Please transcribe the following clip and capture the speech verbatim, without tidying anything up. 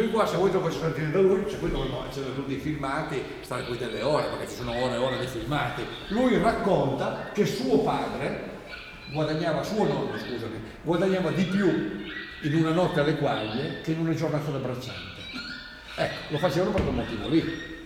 lui qua, se voi dovete sentire da lui, se poi dovremmo accedere tutti i filmati, stare qui delle ore, perché ci sono ore e ore di filmati. Lui racconta che suo padre guadagnava, suo nonno, scusami, guadagnava di più in una notte alle quaglie che in una giornata da bracciante. Ecco, lo facevano per quel motivo lì.